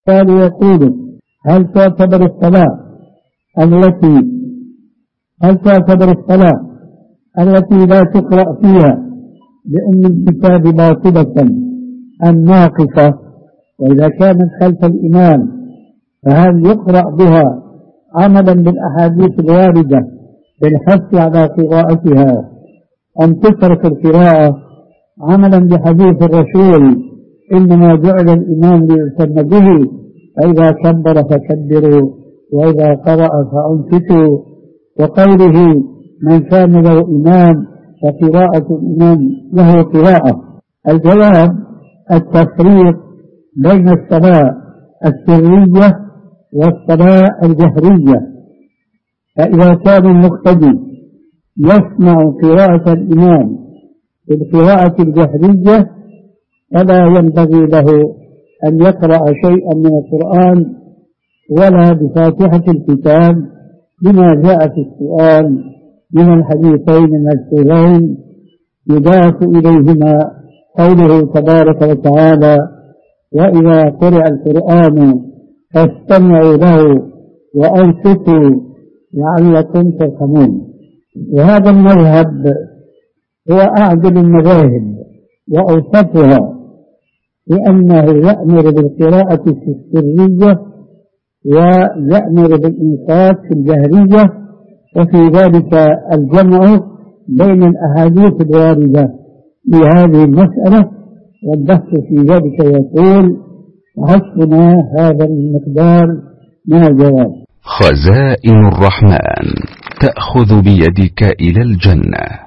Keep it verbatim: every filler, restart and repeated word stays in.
قالوا يقول هل تعتبر الصلاة التي هل تعتبر الصلاة التي لا تقرأ فيها بأم الكتاب باطلة أم ناقصة؟ وإذا كانت خلف الإمام فهل يقرأ بها عملا بالأحاديث الواردة بالحث على قراءتها أم تترك القراءة عملا بحديث الرسول إنما جعل الإمام ليؤتم به فإذا كبر فكبروا وإذا قرأ فأنصتوا، وقوله من كان له إمام فقراءة الإمام له قراءة؟ الجواب التفريق بين الصلاة السرية والصلاة الجهرية. فإذا كان المقتدي يسمع قراءة الإمام بالقراءة الجهرية فلا ينبغي له أن يقرأ شيئا من القرآن ولا بفاتحة الكتاب بما جاء في السؤال من الحديثين المذكورين يضاف إليهما قوله تبارك وتعالى وإذا قرئ القرآن فاستمعوا له وأنصتوا لعلكم ترحمون. وهذا المذهب هو أعدل المذاهب وأوسطها، لأنه يأمر بالقراءة في السرية ويأمر بالإنصات في الجهرية، وفي ذلك الجمع بين الأحاديث الواردة في هذه المسألة، والبحث في ذلك يقول حسبنا هذا المقدار من الجواب. خزائن الرحمن تأخذ بيدك إلى الجنة.